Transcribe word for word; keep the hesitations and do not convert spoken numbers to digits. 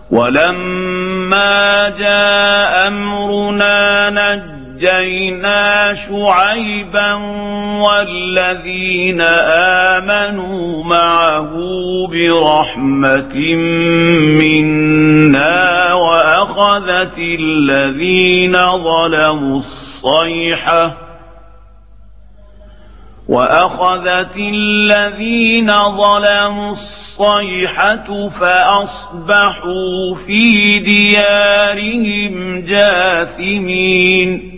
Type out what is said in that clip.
ولما جاء أمرنا نجينا شعيبا والذين آمنوا معه برحمة منا وأخذت الذين ظلموا الصيحة وأخذت الذين ظلموا الصيحة فأصبحوا في ديارهم جاثمين.